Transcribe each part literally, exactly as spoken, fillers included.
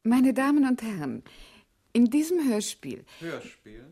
Meine Damen und Herren, in diesem Hörspiel... Hörspiel?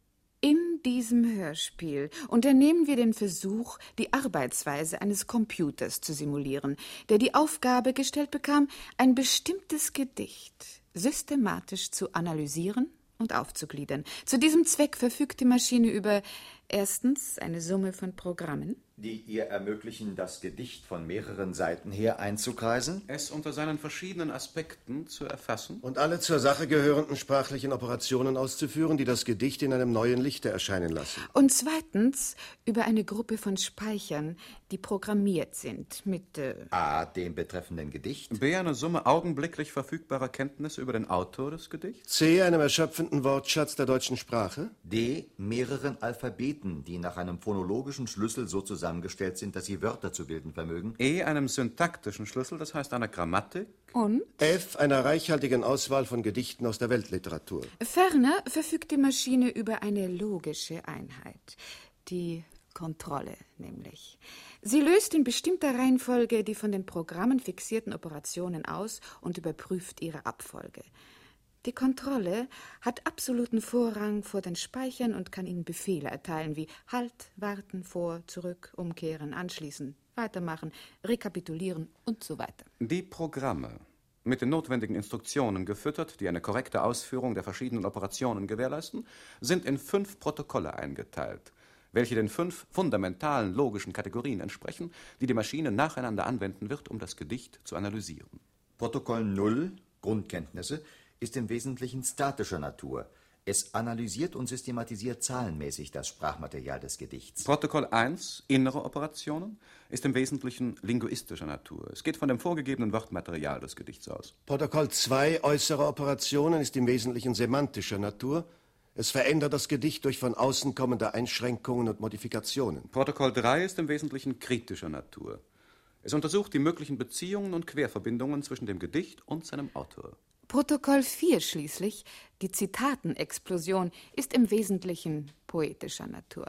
In diesem Hörspiel unternehmen wir den Versuch, die Arbeitsweise eines Computers zu simulieren, der die Aufgabe gestellt bekam, ein bestimmtes Gedicht systematisch zu analysieren und aufzugliedern. Zu diesem Zweck verfügt die Maschine über erstens eine Summe von Programmen, die ihr ermöglichen, das Gedicht von mehreren Seiten her einzukreisen, es unter seinen verschiedenen Aspekten zu erfassen und alle zur Sache gehörenden sprachlichen Operationen auszuführen, die das Gedicht in einem neuen Lichte erscheinen lassen. Und zweitens über eine Gruppe von Speichern, die programmiert sind mit äh a. dem betreffenden Gedicht, b. eine Summe augenblicklich verfügbarer Kenntnisse über den Autor des Gedichts, c. einem erschöpfenden Wortschatz der deutschen Sprache, d. mehreren Alphabeten, die nach einem phonologischen Schlüssel so zusammengestellt sind, dass sie Wörter zu bilden vermögen, e. einem syntaktischen Schlüssel, das heißt einer Grammatik, und f. einer reichhaltigen Auswahl von Gedichten aus der Weltliteratur. Ferner verfügt die Maschine über eine logische Einheit, die Kontrolle nämlich. Sie löst in bestimmter Reihenfolge die von den Programmen fixierten Operationen aus und überprüft ihre Abfolge. Die Kontrolle hat absoluten Vorrang vor den Speichern und kann ihnen Befehle erteilen wie Halt, Warten, Vor, Zurück, Umkehren, Anschließen, Weitermachen, Rekapitulieren und so weiter. Die Programme, mit den notwendigen Instruktionen gefüttert, die eine korrekte Ausführung der verschiedenen Operationen gewährleisten, sind in fünf Protokolle eingeteilt, welche den fünf fundamentalen logischen Kategorien entsprechen, die die Maschine nacheinander anwenden wird, um das Gedicht zu analysieren. Protokoll null, Grundkenntnisse, ist im Wesentlichen statischer Natur. Es analysiert und systematisiert zahlenmäßig das Sprachmaterial des Gedichts. Protokoll eins, innere Operationen, ist im Wesentlichen linguistischer Natur. Es geht von dem vorgegebenen Wortmaterial des Gedichts aus. Protokoll zwei, äußere Operationen, ist im Wesentlichen semantischer Natur. Es verändert das Gedicht durch von außen kommende Einschränkungen und Modifikationen. Protokoll drei ist im Wesentlichen kritischer Natur. Es untersucht die möglichen Beziehungen und Querverbindungen zwischen dem Gedicht und seinem Autor. Protokoll vier schließlich, die Zitatenexplosion, ist im Wesentlichen poetischer Natur.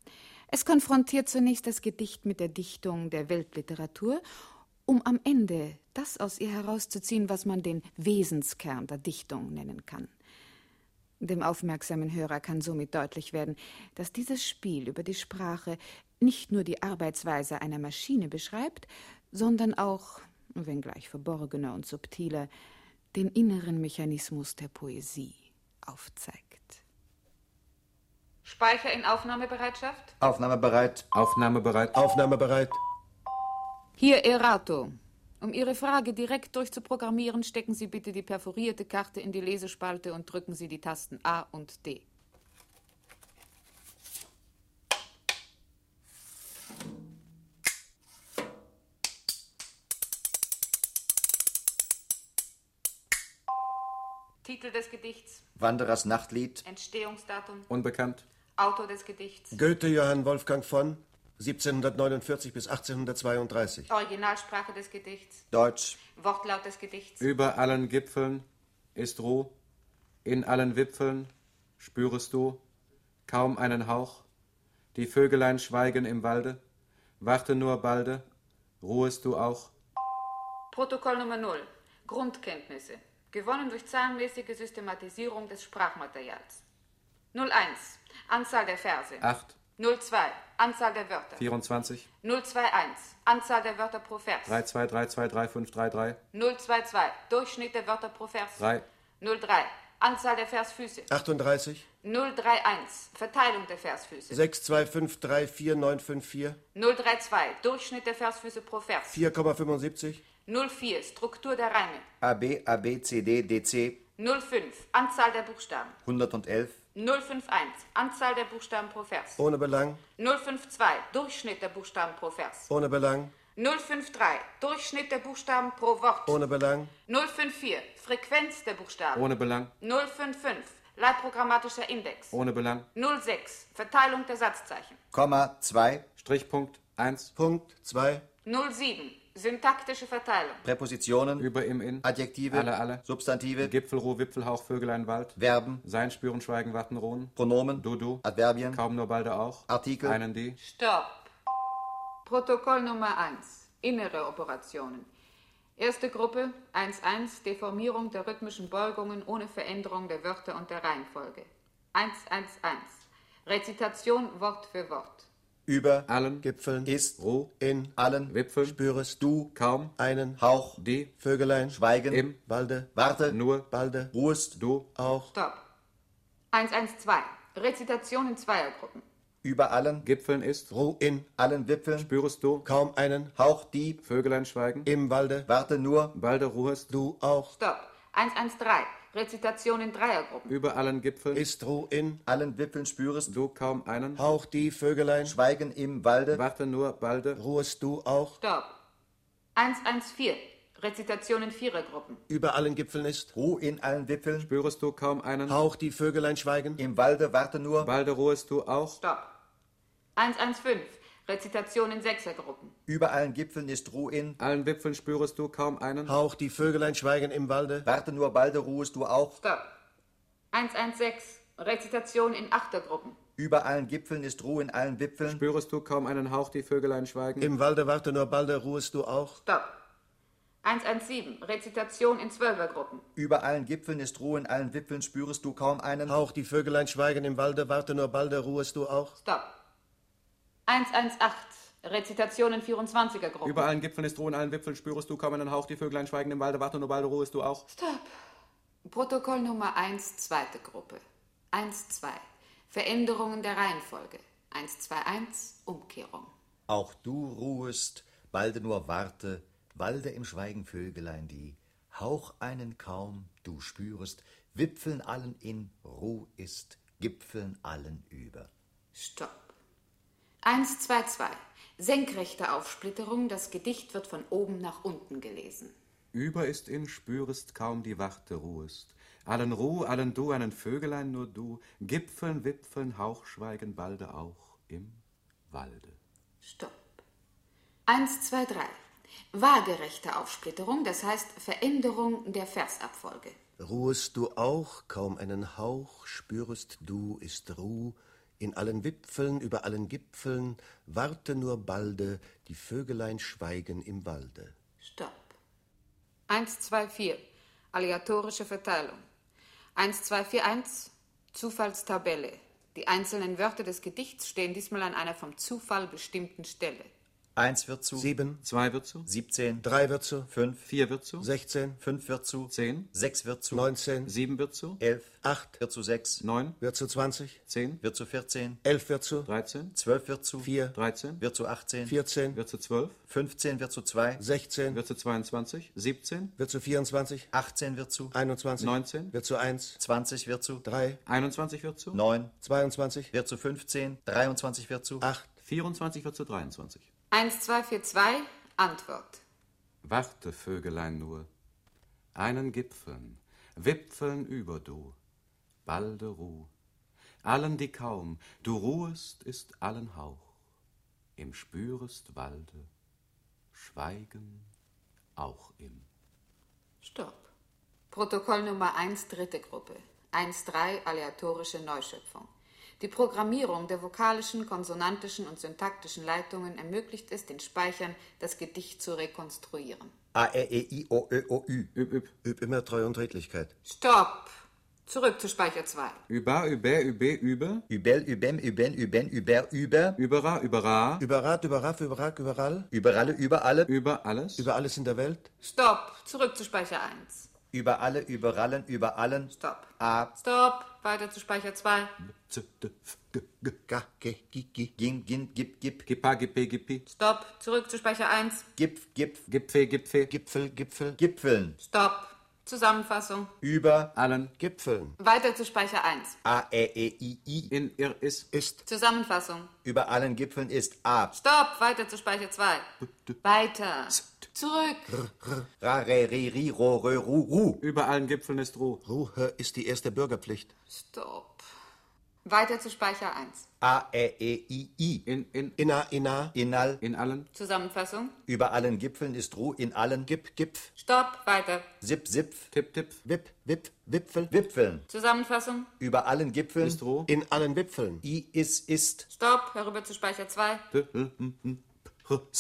Es konfrontiert zunächst das Gedicht mit der Dichtung der Weltliteratur, um am Ende das aus ihr herauszuziehen, was man den Wesenskern der Dichtung nennen kann. Dem aufmerksamen Hörer kann somit deutlich werden, dass dieses Spiel über die Sprache nicht nur die Arbeitsweise einer Maschine beschreibt, sondern auch, wenngleich verborgener und subtiler, den inneren Mechanismus der Poesie aufzeigt. Speicher in Aufnahmebereitschaft? Aufnahmebereit. Aufnahmebereit. Aufnahmebereit. Hier Erato. Um Ihre Frage direkt durchzuprogrammieren, stecken Sie bitte die perforierte Karte in die Lesespalte und drücken Sie die Tasten A und D. Titel des Gedichts? Wanderers Nachtlied. Entstehungsdatum? Unbekannt. Autor des Gedichts? Goethe Johann Wolfgang von siebzehnhundertneunundvierzig bis achtzehnhundertzweiunddreißig. Originalsprache des Gedichts? Deutsch. Wortlaut des Gedichts? Über allen Gipfeln ist Ruh, in allen Wipfeln spürest du kaum einen Hauch. Die Vögelein schweigen im Walde, warte nur balde, ruhest du auch. Protokoll Nummer null. Grundkenntnisse. Gewonnen durch zahlenmäßige Systematisierung des Sprachmaterials. null eins. Anzahl der Verse. acht. null zwei. Anzahl der Wörter. vierundzwanzig. null zwei eins. Anzahl der Wörter pro Vers. drei zwei drei zwei drei fünf drei drei. null zwei zwei. Durchschnitt der Wörter pro Vers. drei. null drei. Anzahl der Versfüße. achtunddreißig. null drei eins. Verteilung der Versfüße. sechs zwei fünf drei vier neun fünf vier. null drei zwei. Durchschnitt der Versfüße pro Vers. vier Komma fünfundsiebzig. null vier. Struktur der Reime. A B, A B, C D, D C. null fünf. Anzahl der Buchstaben. hundertelf. null fünf eins. Anzahl der Buchstaben pro Vers. Ohne Belang. null fünf zwei. Durchschnitt der Buchstaben pro Vers. Ohne Belang. null fünf drei. Durchschnitt der Buchstaben pro Wort. Ohne Belang. null fünf vier. Frequenz der Buchstaben. Ohne Belang. null fünf fünf. Leitprogrammatischer Index. Ohne Belang. null sechs. Verteilung der Satzzeichen. Komma, zwei. Strichpunkt eins. Punkt zwei. null sieben. Syntaktische Verteilung. Präpositionen. Über im in. Adjektive. Alle, alle. Substantive. Gipfel, Ruh, Wipfelhauch, Vögelein, Wald. Verben. Sein, spüren, schweigen, warten, ruhen. Pronomen. Du, du. Adverbien. Kaum nur balde auch. Artikel. Einen, die. Stopp. Protokoll Nummer eins. Innere Operationen. Erste Gruppe eins eins, Deformierung der rhythmischen Beugungen ohne Veränderung der Wörter und der Reihenfolge. eins eins eins, Rezitation Wort für Wort. Über allen Gipfeln ist Ruh in allen Wipfeln spürest du kaum einen Hauch die Vögelein Schweigen im Walde Warte nur balde ruhest du auch Stopp. eins eins zwei, Rezitation in Zweiergruppen. über allen Gipfeln ist Ruh in allen Wipfeln spürest du kaum einen Hauch die Vögelein schweigen im Walde Warte nur balde ruhest du auch Stopp. eins eins drei, Rezitation in Dreiergruppen. über allen Gipfeln ist Ruh in allen Wipfeln spürest du kaum einen Hauch die Vögelein Schweigen im Walde warte nur balde ruhest du auch Stopp. eins eins vier, Rezitation in Vierergruppen. über allen Gipfeln ist Ruh in allen Wipfeln spürest du kaum einen Hauch die Vögelein schweigen im Walde warte nur balde ruhest du auch Stopp. eins eins fünf, Rezitation in Sechsergruppen. über allen Gipfeln ist Ruh in allen Wipfeln spürest du kaum einen Hauch die Vögelein schweigen im Walde warte nur balde ruhest du auch Stopp. eins eins sechs, Rezitation in Achtergruppen. über allen Gipfeln ist Ruh in allen Wipfeln spürest du kaum einen Hauch die Vögelein schweigen im Walde warte nur balde ruhest du auch Stopp. eins eins sieben, Rezitation in Zwölfergruppen. über allen Gipfeln ist Ruh in allen Wipfeln spürest du kaum einen Hauch die Vögelein schweigen im Walde warte nur balde ruhest du auch Stopp. eins eins acht, Rezitation in vierundzwanziger-Gruppen. über allen Gipfeln ist Ruhe, in allen Wipfeln spürest du kaum einen Hauch die Vögelein schweigen im Walde warte nur balde ruhest du auch Stopp. Protokoll Nummer eins, zweite Gruppe. eins zwei, Veränderungen der Reihenfolge. eins zwei eins, Umkehrung. auch du ruhest balde nur warte walde im Schweigen Vögelein die Hauch einen kaum du spürest Wipfeln allen in Ruh ist Gipfeln allen über Stopp. eins zwei zwei, senkrechte Aufsplitterung. Das Gedicht wird von oben nach unten gelesen. über ist in spürest kaum die Warte ruhest allen Ruh, allen du, einen Vögelein nur du, Gipfeln, Wipfeln, Hauch, schweigen balde auch im Walde. Stopp. eins zwei drei. Waagerechte Aufsplitterung, das heißt Veränderung der Versabfolge. Ruhest du auch, kaum einen Hauch, spürest du, ist Ruh, in allen Wipfeln, über allen Gipfeln, warte nur balde, die Vögelein schweigen im Walde. Stopp. eins zwei vier. Aleatorische Verteilung. eins zwei vier eins. Zufallstabelle. Die einzelnen Wörter des Gedichts stehen diesmal an einer vom Zufall bestimmten Stelle. eins wird zu Sieben, Zwei wird zu, siebzehn drei wird zu, fünf vier wird zu, sechzehn, fünf wird zu zehn, sechs wird zu neunzehn, sieben wird zu, elf acht wird zu sechs neun, wird zu zwanzig, zehn, wird zu vierzehn elf wird zu, dreizehn, zwölf wird zu vier, dreizehn, wird zu achtzehn vierzehn, wird zu zwölf, fünfzehn wird zu zwei sechzehn, wird zu zweiundzwanzig, siebzehn, wird zu vierundzwanzig, achtzehn wird zu einundzwanzig, neunzehn, wird zu eins, zwanzig wird zu drei, einundzwanzig wird zu, neun zweiundzwanzig, wird zu fünfzehn dreiundzwanzig wird zu acht, vierundzwanzig wird zu dreiundzwanzig. eins zwei vier zwei. Antwort. Warte, Vögelein nur, einen Gipfeln, Wipfeln über du, balde Ruh, allen die kaum, du ruhest, ist allen Hauch, im spürest Walde, schweigen auch im. Stopp. Protokoll Nummer eins, dritte Gruppe. eins drei, aleatorische Neuschöpfung. Die Programmierung der vokalischen, konsonantischen und syntaktischen Leitungen ermöglicht es den Speichern, das Gedicht zu rekonstruieren. A, E, E, I, O, Ö, O, Ü. Üb, üb. Üb immer Treu und Redlichkeit. Stopp. Zurück zu Speicher zwei. Über, über, über, über, Übel, Übem, Üben, Üben, Über, Über. überra, überra, Über Rat, über Raff, über Rack, überall, Über alle, über alle. über alles, über alles in der Welt, Stopp. Zurück zu Speicher eins. Über alle, über allen, über allen. Stopp. A, Stopp. Weiter zu Speicher zwei. z, d, f, g, g, Ga, Ge, Gi, Gi. Gin, Gin, Gip, Gip. gipa, gipe, gipi, Stopp. Zurück zu Speicher eins. Gipf, Gipf. gipfe, gipfe, Gipfel, Gipfel, Gipfeln. Stopp. Zusammenfassung. Über allen, Gipfeln, Weiter zu Speicher eins. A, E, E, I, I. in, ir, is, ist, Zusammenfassung. Über allen Gipfeln ist A. Stopp. Weiter zu Speicher zwei. Weiter. Zurück. Ra, Re, Ri, Ri, Ro, Rö, Ru, Ru. über allen Gipfeln ist Ruh, Ruhe ist die erste Bürgerpflicht. Stopp. Weiter zu Speicher eins. A, E, E, I, I. in, in, Inna, inna, Inal. in allen, Zusammenfassung. Über allen Gipfeln ist Ruh. In allen. Gip, Gipf, Stopp. Weiter. Sip, Sipf. tipp, tipp, Wip, Wip, Wipfel, Wipfeln. Zusammenfassung. Über allen Gipfeln. ist Ruh, in allen Wipfeln. I, Is, Ist. Stopp. Herüber zu Speicher zwei. d, l, m, m, p, s, s,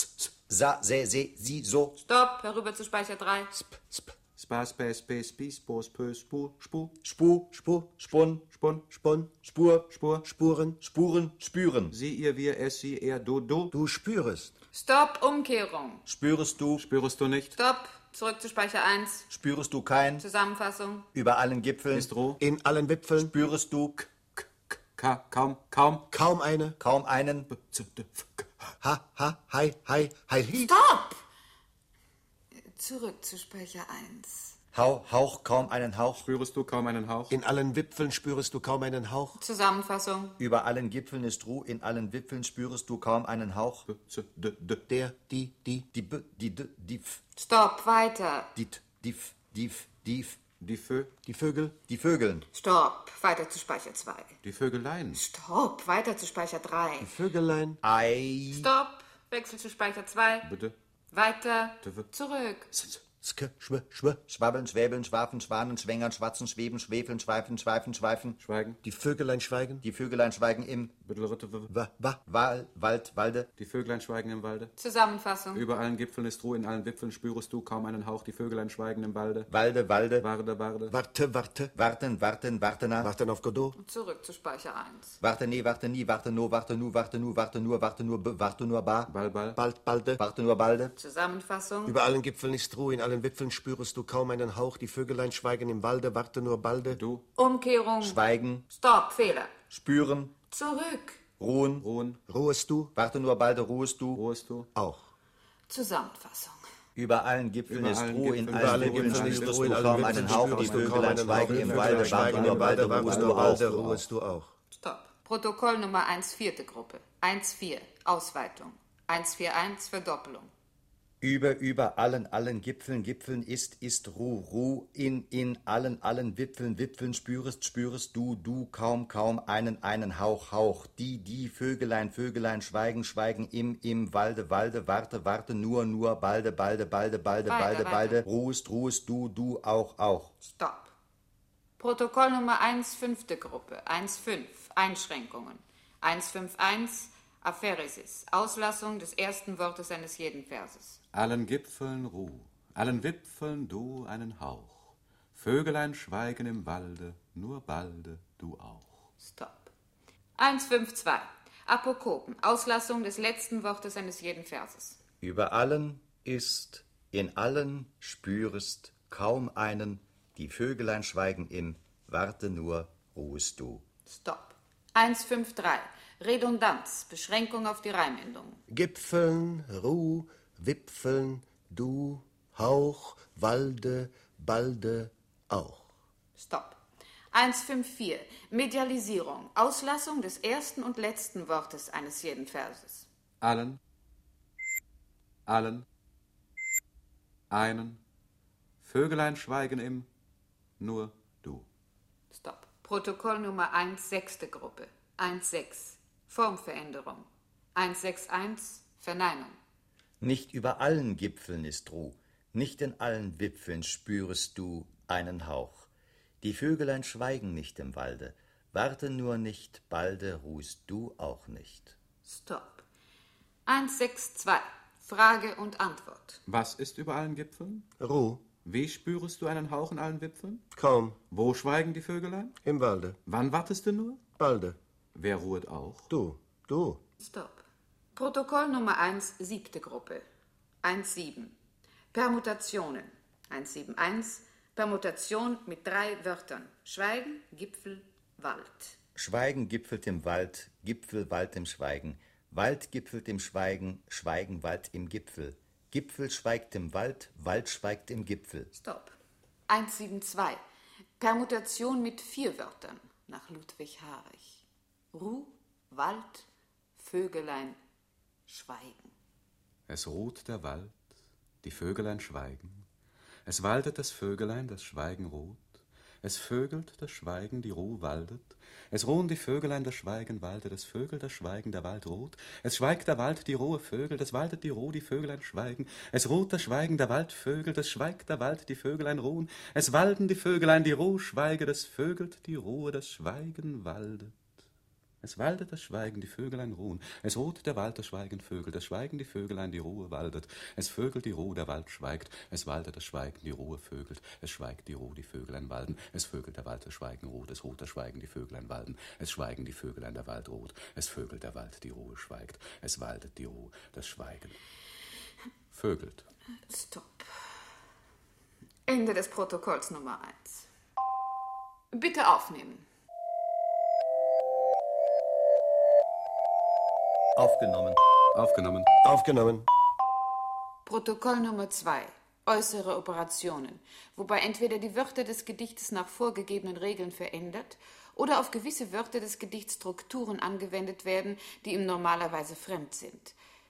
sa, se, se, si, so. Stopp, herüber zu Speicher drei. Sp, sp, Spa, spe, spe, spi, spo, spö, spu, spu, Spu, Spur, Spun, spun, Spon, Spur, Spur, Spuren. Spuren, Spüren. sie, ihr, wir, es, sie, er, du, du. Du spürest. Stopp, Umkehrung. Spürest du, Spürest du nicht? Stopp, zurück zu Speicher eins. spürest du kein, Zusammenfassung. über allen Gipfeln, Ist Ruh? In allen Wipfeln spürest du k- K, k, ka, kaum, kaum. kaum eine. kaum einen, B, z, d, f, k. Ha, ha, hi, hi, hi, hi. Stopp! Zurück zu Speicher eins. Hauch, Hauch, kaum einen Hauch, Spürest du kaum einen Hauch? In allen Wipfeln spürest du kaum einen Hauch. Zusammenfassung. über allen Gipfeln ist Ruh, in allen Wipfeln spürest du kaum einen Hauch, B, z, d, d. Der, die, die. die B, die D, die F, Stopp, weiter. die T, die F, die F, die F, Die Vö, Die Vögel. die Vögeln, Stopp, weiter zu Speicher zwei. die Vögelein. Stopp, weiter zu Speicher drei. Vögelein. Ei, Stopp, Wechsel zu Speicher zwei. Bitte. Weiter, Tw. zurück. Sk, schw, schw. Schwabbeln, Schwäbeln, Schwafen, Schwanen, Schwängern, Schwatzen, Schweben, Schwefeln, Schweifen, Schweifen, Schweifen, Schweigen. Die Vögelein schweigen. die Vögelein schweigen im Bitte, ritte, w. Wa, wa. Wal, Wald, Walde, Die Vöglein schweigen im Walde. Zusammenfassung. Über allen Gipfeln ist Ruhe, in allen Wipfeln spürest du kaum einen Hauch. Die Vöglein schweigen im Walde. Walde, Walde, Warde, warde. Warte, warte. warten, warten, wartena, Warten auf Godot. Zurück zu Speicher eins. warte, nee, warte, nie, warte, no, warte, nu, warte, nu, warte, nur, warte, nur, b, warte, nur, ba, Ball, ball. Bald, balde. warte, nur, balde, Zusammenfassung. Über allen Gipfeln ist Ruhe, in allen Wipfeln spürest du kaum einen Hauch. Die Vögelein schweigen im Walde. Warte nur balde. Du, Umkehrung. schweigen, Stopp, Fehler. spüren, Zurück. ruhen, ruhen. Ruhest du? warte, nur, balde, ruhest du, Ruhest du? Auch. Zusammenfassung. über allen Gipfeln Über ist allen Ruhe, in Gipfeln, Über allen allen Wipfeln Gipfeln ist spürst Ruhe, in du allen kaum Wipfeln einen Hauch, die spürst du kaum Vögelein einen Hauch. schweigen Die im Vögelein Walde, warte, schweigen nur, im balde, Walde. ruhest Warte du nur balde. auch, Ruhest du auch. Stopp. Protokoll Nummer eins, vierte Gruppe. eins vier, Ausweitung. eins vier eins, Verdoppelung. Über, über allen, allen Gipfeln, Gipfeln ist, ist Ruh, Ruh, in, in allen, allen Wipfeln, Wipfeln spürest, spürest du, du kaum, kaum einen, einen Hauch, Hauch. Die, die Vögelein, Vögelein schweigen, schweigen im, im Walde, Walde, warte, warte, nur, nur, balde, balde, balde, balde, Weiter, balde, weiter. balde, ruhest, ruhest du, du auch, auch. Stopp. Protokoll Nummer eins, fünfte Gruppe. eins fünf, Einschränkungen. eins fünf eins, Apheresis, Auslassung des ersten Wortes eines jeden Verses. Allen Gipfeln Ruh, allen Wipfeln du einen Hauch. Vögelein schweigen im Walde, nur balde du auch. Stopp. eins fünf zwei, Apokopen, Auslassung des letzten Wortes eines jeden Verses. Über allen ist, in allen spürest kaum einen, die Vögelein schweigen im, warte nur, ruhest du. Stopp. eins fünf drei, Redundanz, Beschränkung auf die Reimendung. Gipfeln, Ruh, Wipfeln, du, Hauch, Walde, balde, auch. Stopp. eins fünf vier, Medialisierung, Auslassung des ersten und letzten Wortes eines jeden Verses. Allen, allen, einen, Vögelein schweigen im, nur du. Stopp. Protokoll Nummer eins, sechste Gruppe. eins sechs, Formveränderung. eins sechs eins, Verneinung. Nicht über allen Gipfeln ist Ruh, nicht in allen Wipfeln spürest du einen Hauch. Die Vögelein schweigen nicht im Walde, warte nur nicht, balde ruhst du auch nicht. Stopp. eins sechs zwei, Frage und Antwort. Was ist über allen Gipfeln? Ruh, Wie spürest du einen Hauch in allen Wipfeln? kaum, Wo schweigen die Vögelein? im Walde, Wann wartest du nur? balde, Wer ruhet auch? du, du. Stopp. Protokoll Nummer eins, siebte Gruppe. eins sieben, Permutationen. eins sieben eins, Permutation mit drei Wörtern. Schweigen, Gipfel, Wald. Schweigen gipfelt im Wald, Gipfel, Wald im Schweigen. Wald gipfelt im Schweigen, Schweigen, Wald im Gipfel. Gipfel schweigt im Wald, Wald schweigt im Gipfel. Stopp. eins sieben zwei, Permutation mit vier Wörtern. Nach Ludwig Harich. Ruh, Wald, Vögelein, Schweigen. Es ruht der Wald, die Vögelein schweigen. Es waldet das Vögelein, das Schweigen ruht. Es vögelt das Schweigen, die Ruh waldet. Es ruhen die Vögelein, das Schweigen waldet. Es vögelt das Schweigen, der Wald ruht. Es schweigt der Wald, die Ruhe vögelt. Es waldet die Ruh, die Vögelein schweigen. Es ruht das Schweigen, der Wald vögelt. Es schweigt der Wald, die Vögelein ruhen. Es walden die Vögelein, die Ruh schweige. Es vögelt die Ruhe, das Schweigen waldet. Es waldet das Schweigen, die Vögelein ruhen. Es ruht der Wald, das Schweigen Vögel. Das Schweigen, die Vögelein, die Ruhe waldet. Es vögelt die Ruhe, der Wald schweigt. Es waldet das Schweigen, die Ruhe vögelt. Es schweigt die Ruhe, die Vögelein walden. Es vögelt der Wald, das Schweigen ruht. Es ruht das Schweigen, die Vögelein walden. Es schweigen die Vögelein, der Wald ruht. Es vögelt der Wald, die Ruhe schweigt. Es waldet die Ruhe, das Schweigen vögelt. Stopp. Ende des Protokolls Nummer eins. Bitte aufnehmen. Aufgenommen. Aufgenommen. Aufgenommen. Protokoll Nummer zwei. Äußere Operationen, wobei entweder die Wörter des Gedichtes nach vorgegebenen Regeln verändert oder auf gewisse Wörter des Gedichts Strukturen angewendet werden, die ihm normalerweise fremd sind.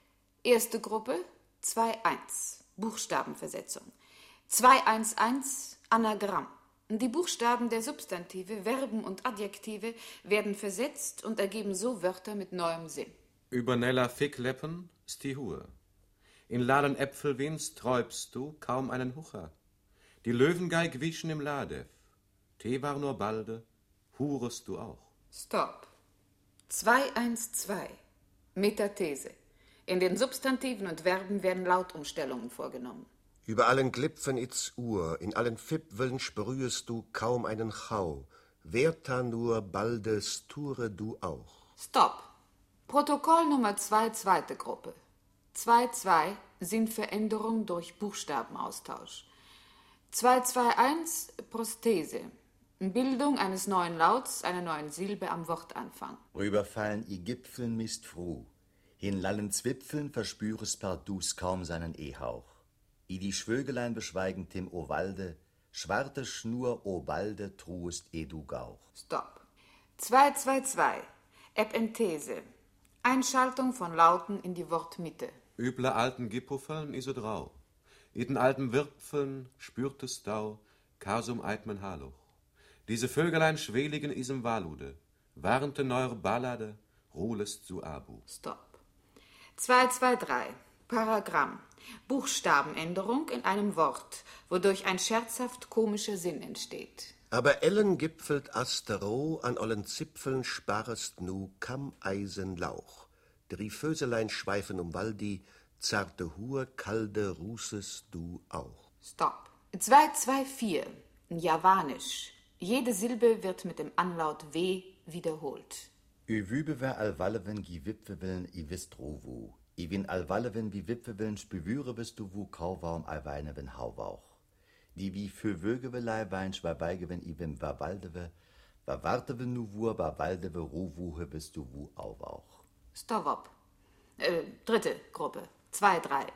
Erste Gruppe zwei eins. Buchstabenversetzung. zwei eins eins. Anagramm. Die Buchstaben der Substantive, Verben und Adjektive werden versetzt und ergeben so Wörter mit neuem Sinn. Über Nella Fickleppen sti Hur. In Laden Äpfelwinst träubst du kaum einen Hucher. Die Löwengeig wischen im Ladev. Tee war nur balde, hurest du auch. Stopp. zwei eins zwei. Metathese. In den Substantiven und Verben werden Lautumstellungen vorgenommen. Über allen Glipfen its Uhr, in allen Fipfeln sprühest du kaum einen Chau. Werta nur balde sture du auch. Stopp. Protokoll Nummer zwei, zweite Gruppe. zwei zwei. Sinnveränderung durch Buchstabenaustausch. zwei zwei eins. Prosthese. Bildung eines neuen Lauts, einer neuen Silbe am Wortanfang. Rüberfallen i Gipfeln mist froh. In lallen Zwipfeln verspürest pardus kaum seinen Ehauch. I die Schwögelein beschweigen tim o Walde, schwarte Schnur o Balde truest eh du Gauch. Stopp. zwei zwei zwei. Epenthese. Einschaltung von Lauten in die Wortmitte. Üble alten Gippofeln iso drau. I den alten Wirpfeln spürtest dau, kasum eitmen Haluch. Diese Vögelein schweligen isem Walude, warnte neuer Ballade, ruhlest zu Abu. Stopp. zwei zwei drei. Paragramm. Buchstabenänderung in einem Wort, wodurch ein scherzhaft komischer Sinn entsteht. Aber ellen gipfelt Astero, an allen Zipfeln sparrest nu kam Eisenlauch. Drie Vöselein schweifen um Waldi, zarte Hur, kalde rußest du auch. Stopp. zwei zwei vier. Javanisch. Jede Silbe wird mit dem Anlaut W wiederholt. Ü wübewer alwallewen gi Wipfewillen i wist rowu. I win alwallewen wie Wipfewillen spüwüre bist du wu kauwaum alweinewen hauwauch. Die wie für Wögewelei wein schwerbeigewen i wim wabaldewe, wawartewe nu wur wabaldewe ruwuhe bist du wu auwauch. Stopp. Äh, dritte Gruppe. zwei drei.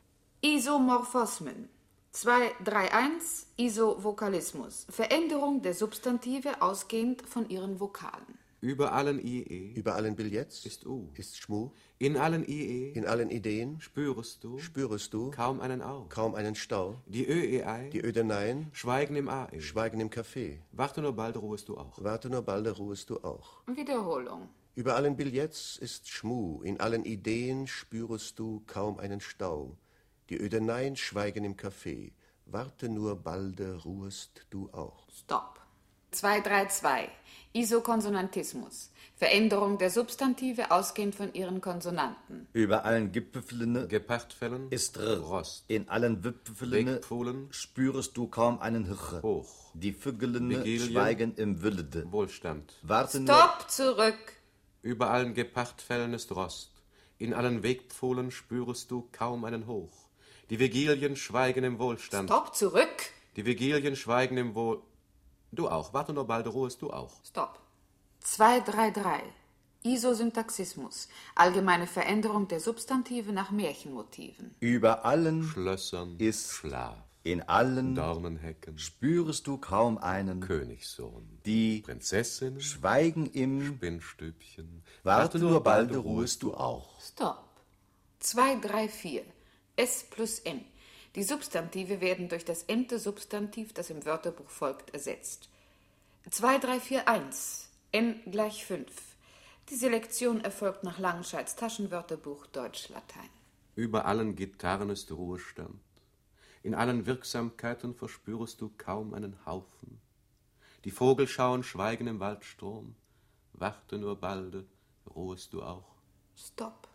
Isomorphismen. zwei drei eins. Isovokalismus. Veränderung der Substantive ausgehend von ihren Vokalen. Über allen I E Über allen Billets ist U. ist Schmu, In allen I E in allen Ideen spürest du spürest du kaum einen Au. kaum einen Stau. Die Ö E Ei Die Ödeneien schweigen im A E. schweigen im Café. Warte nur bald, ruhest du auch. Warte nur balde ruhest du auch. Wiederholung. Über allen Billets ist Schmu, in allen Ideen spürest du kaum einen Stau. Die Ödeneien schweigen im Café. Warte nur balde ruhest du auch. Stopp. zwei drei zwei. Isokonsonantismus. Veränderung der Substantive ausgehend von ihren Konsonanten. Über allen Gipfeln Gepachtfällen ist R. Rost. In allen Wipfeln Wegpfohlen spürest du kaum einen Hiche. hoch. Die Vögeln Vigilien schweigen im Wülde. Wohlstand. Warte nur. Stopp, zurück. Über allen Gepachtfällen ist Rost. In allen Wegpfohlen spürest du kaum einen Hoch. Die Vigilien schweigen im Wohlstand. Stopp, zurück. Die Vigilien schweigen im Wohl... Du auch. Warte nur bald, ruhest du auch. Stopp. zwei drei drei. Isosyntaxismus. Allgemeine Veränderung der Substantive nach Märchenmotiven. Über allen Schlössern ist Schlaf. in allen Dornenhecken. spürest du kaum einen. Königssohn. Die Prinzessin. schweigen im Spinnstübchen. Warte nur balde ruhest du auch. Stopp. zwei drei vier. S plus N. Die Substantive werden durch das n-te Substantiv, das im Wörterbuch folgt, ersetzt. zwei drei vier eins. N gleich fünf. Die Selektion erfolgt nach Langenscheids Taschenwörterbuch Deutsch-Latein. Über allen Gitarren ist Ruhestand. In allen Wirksamkeiten verspürest du kaum einen Haufen. Die Vogelschauen schweigen im Waldstrom. Warte nur balde, ruhest du auch. Stopp.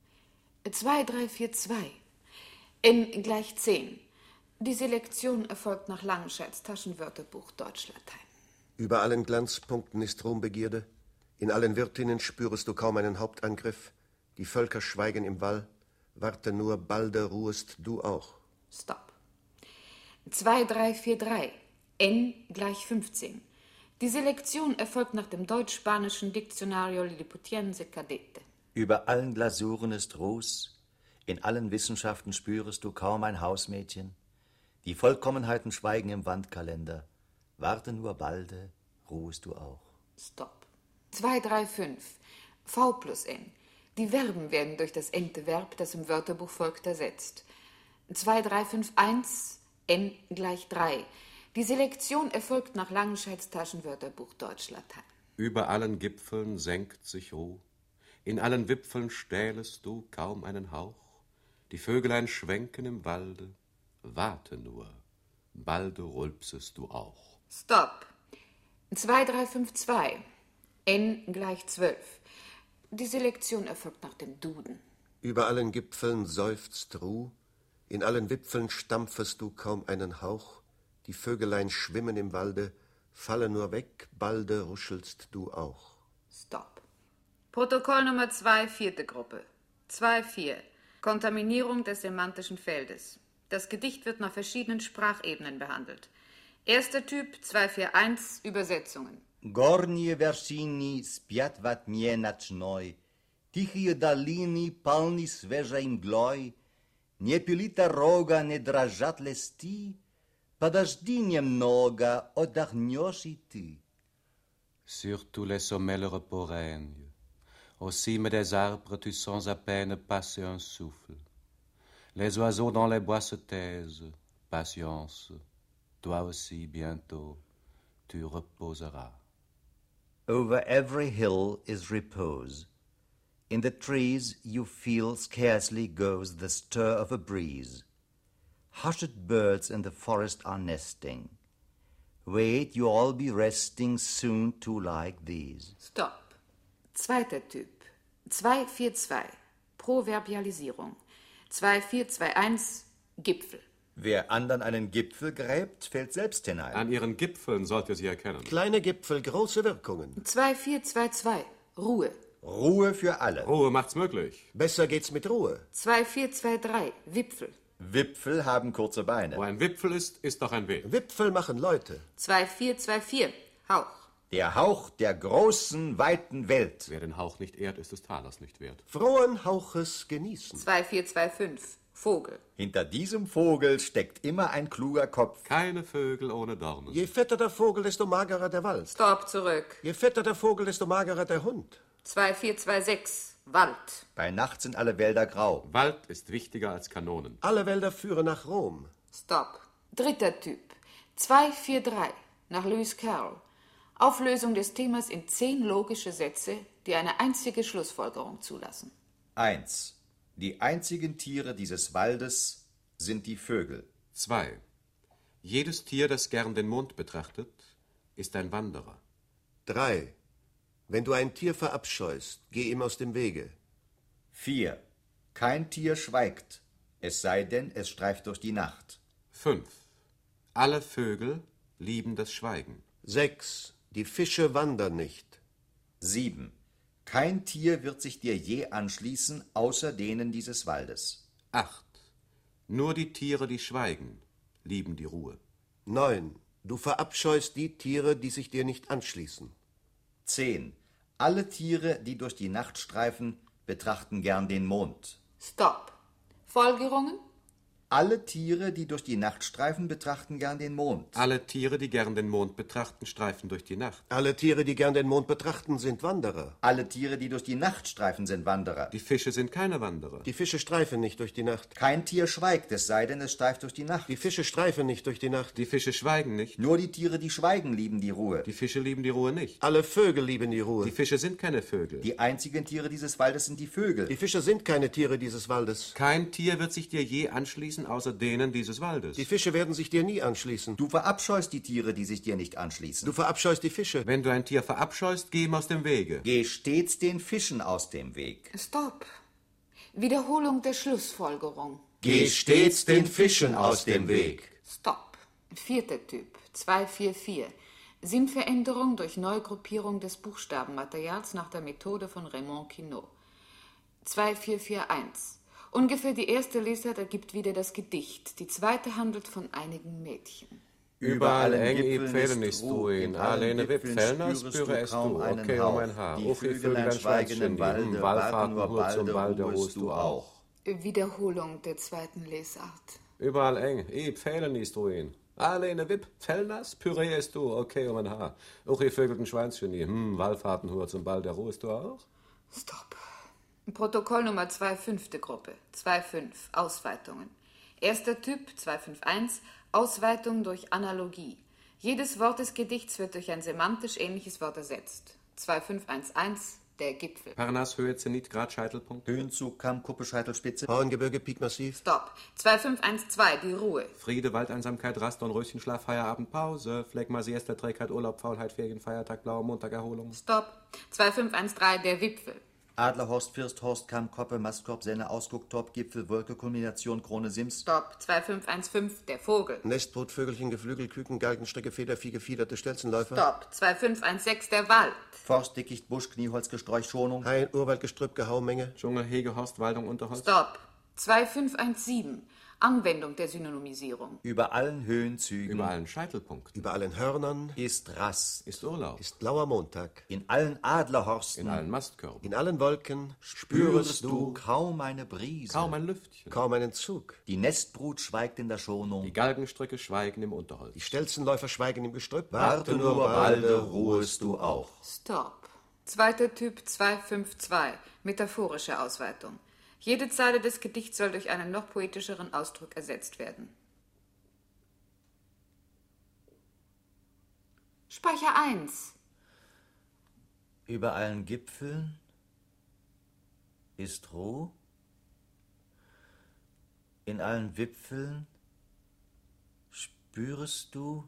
zwei drei vier zwei. N gleich zehn. Die Selektion erfolgt nach Langenscheids Taschenwörterbuch Deutsch-Latein. Über allen Glanzpunkten ist Ruhmbegierde. In allen Wirtinnen spürest du kaum einen Hauptangriff. Die Völker schweigen im Wall. Warte nur, balde ruhest du auch. Stopp. zwei drei vier drei. N gleich fünfzehn. Die Selektion erfolgt nach dem deutsch-spanischen Diccionario Lilliputiense Cadete. Über allen Glasuren ist Ruß. In allen Wissenschaften spürest du kaum ein Hausmädchen. Die Vollkommenheiten schweigen im Wandkalender. Warte nur balde, ruhest du auch. Stopp. zwei drei fünf. V plus N. Die Verben werden durch das ente Verb, das im Wörterbuch folgt, ersetzt. zwei drei fünf eins. N gleich drei. Die Selektion erfolgt nach Langenscheids Taschenwörterbuch Deutsch-Latein. Über allen Gipfeln senkt sich Ruh. In allen Wipfeln stählest du kaum einen Hauch. Die Vögelein schwenken im Walde. Warte nur, balde rülpsest du auch. Stopp. zwei drei fünf zwei. N gleich zwölf. Die Selektion erfolgt nach dem Duden. Über allen Gipfeln seufzt Ruh. In allen Wipfeln stampfest du kaum einen Hauch. Die Vögelein schwimmen im Walde. Falle nur weg, balde ruschelst du auch. Stopp. Protokoll Nummer zwei, vierte Gruppe. zwei vier. Kontaminierung des semantischen Feldes. Das Gedicht wird nach verschiedenen Sprachebenen behandelt. Erster Typ, zwei vier eins, Übersetzungen. Горние вершини спят во тьме ночной, тихие долины полны свежей мглой, не пылит рога, не дрожат листы, подожди немного, отдохнешь и ты. Sur tous les sommets le repos règne. Aux cimes des arbres, tu sens à peine passer un souffle. Les oiseaux dans les bois se taisent. Patience, toi aussi bientôt, tu reposeras. Over every hill is repose. In the trees you feel scarcely goes the stir of a breeze. Hushed birds in the forest are nesting. Wait, you all be resting soon too like these. Stopp. Zweiter Typ. zwei vier zwei. Proverbialisierung. zwei vier zwei eins. Gipfel. Wer andern einen Gipfel gräbt, fällt selbst hinein. An ihren Gipfeln sollt ihr sie erkennen. Kleine Gipfel, große Wirkungen. zwei vier zwei zwei. Ruhe. Ruhe für alle. Ruhe macht's möglich. Besser geht's mit Ruhe. zwei vier zwei drei. Wipfel. Wipfel haben kurze Beine. Wo ein Wipfel ist, ist doch ein Weg. Wipfel machen Leute. zwei vier zwei vier. Hauch. Der Hauch der großen, weiten Welt. Wer den Hauch nicht ehrt, ist des Talers nicht wert. Frohen Hauches genießen. zwei vier zwei fünf. Vogel. Hinter diesem Vogel steckt immer ein kluger Kopf. Keine Vögel ohne Dornen. Je fetter der Vogel, desto magerer der Wald. Stopp, zurück. Je fetter der Vogel, desto magerer der Hund. zwei vier zwei sechs. Wald. Bei Nacht sind alle Wälder grau. Wald ist wichtiger als Kanonen. Alle Wälder führen nach Rom. Stopp. Dritter Typ. zwei vier drei. Nach Lewis Carroll. Auflösung des Themas in zehn logische Sätze, die eine einzige Schlussfolgerung zulassen. Eins. Die einzigen Tiere dieses Waldes sind die Vögel. Zwei. Jedes Tier, das gern den Mond betrachtet, ist ein Wanderer. Drei. Wenn du ein Tier verabscheust, geh ihm aus dem Wege. Vier. Kein Tier schweigt, es sei denn, es streift durch die Nacht. Fünf. Alle Vögel lieben das Schweigen. Sechs. Die Fische wandern nicht. Sieben. Kein Tier wird sich dir je anschließen, außer denen dieses Waldes. Acht. Nur die Tiere, die schweigen, lieben die Ruhe. Neun. Du verabscheust die Tiere, die sich dir nicht anschließen. Zehn. Alle Tiere, die durch die Nacht streifen, betrachten gern den Mond. Stopp. Folgerungen? Alle Tiere, die durch die Nacht streifen, betrachten gern den Mond. Alle Tiere, die gern den Mond betrachten, streifen durch die Nacht. Alle Tiere, die gern den Mond betrachten, sind Wanderer. Alle Tiere, die durch die Nacht streifen, sind Wanderer. Die Fische sind keine Wanderer. Die Fische streifen nicht durch die Nacht. Kein Tier schweigt, es sei denn, es streift durch die Nacht. Die Fische streifen nicht durch die Nacht. Die Fische schweigen nicht. Nur die Tiere, die schweigen, lieben die Ruhe. Die Fische lieben die Ruhe nicht. Alle Vögel lieben die Ruhe. Die Fische sind keine Vögel. Die einzigen Tiere dieses Waldes sind die Vögel. Die Fische sind keine Tiere dieses Waldes. Kein Tier wird sich dir je anschließen, anschließen, außer denen dieses Waldes. Die Fische werden sich dir nie anschließen. Du verabscheust die Tiere, die sich dir nicht anschließen. Du verabscheust die Fische. Wenn du ein Tier verabscheust, geh ihm aus dem Wege. Geh stets den Fischen aus dem Weg. Stopp. Wiederholung der Schlussfolgerung. Geh stets den Fischen aus dem Weg. Stopp. Vierter Typ, zwei vier vier. Sinnveränderung durch Neugruppierung des Buchstabenmaterials nach der Methode von Raymond Queneau. zwei vier vier eins. Ungefähr die erste Lesart ergibt wieder das Gedicht. Die zweite handelt von einigen Mädchen. Überall eng i Pfählen ist du in, alleine Wipfeln spüre es du, okay, um ein Haar. Die Vögelein schweigen im Walde, warten nur balde, ruhest du auch. Wiederholung der zweiten Lesart. Überall eng i Pfählen ist du in. Alleine Wip, Fellnas, Püree ist du, okay, um ein Haar. Auch ihr Vögelten Schweinsgenie, hm, Wallfahrten, Hur zum Ball, der Ruhe ist du auch? Stopp. Protokoll Nummer zwei, fünfte Gruppe, zwei fünf, Ausweitungen. Erster Typ, zwei fünf eins, Ausweitung durch Analogie. Jedes Wort des Gedichts wird durch ein semantisch ähnliches Wort ersetzt. zwei fünf eins eins, der Gipfel. Parnass, Höhe, Zenit, Grad, Scheitelpunkt. Höhenzug, Kamm, Kuppe, Scheitelspitze. Bauerngebirge, Pik Massiv. Stopp. zwei fünf eins zwei, die Ruhe. Friede, Waldeinsamkeit, Rast und Röschenschlaf, Feierabend, Pause. Phlegma, Siesta, Trägheit, Urlaub, Faulheit, Ferien, Feiertag, Blauer Montag, Erholung. Stopp. zwei fünf eins drei, der Wipfel. Adlerhorst, Firsthorst, Kamm, Koppe, Mastkorb, Senne, Ausguck, Top, Gipfel, Wolke, Kulmination, Krone, Sims. Stopp. zwei fünf eins fünf, der Vogel. Nestbrot, Vögelchen, Geflügel, Küken, Galgenstrecke, Federvieh, gefiederte Stelzenläufer. Stopp. zwei fünf eins sechs, der Wald. Forst, Dickicht, Busch, Knieholz, Gesträuch, Schonung. Hain, Urwald, Gestrüpp, Gehaumenge. Dschungel, Hege, Horst, Waldung, Unterholz. Stopp. zwei fünf eins sieben, Anwendung der Synonymisierung. Über allen Höhenzügen. Über allen Scheitelpunkten. Über allen Hörnern ist Rast. Ist Urlaub. ist blauer Montag. In allen Adlerhorsten. In allen Mastkörben. In allen Wolken spürest du kaum eine Brise. Kaum ein Lüftchen. kaum einen Zug. Die Nestbrut schweigt in der Schonung. Die Galgenstricke schweigen im Unterholz. Die Stelzenläufer schweigen im Gestrüpp. Warte nur, balde ruhest du auch. Stopp. Zweiter Typ zwei fünf zwei, metaphorische Ausweitung. Jede Zeile des Gedichts soll durch einen noch poetischeren Ausdruck ersetzt werden. Speicher eins. Über allen Gipfeln ist Ruh. In allen Wipfeln spürest du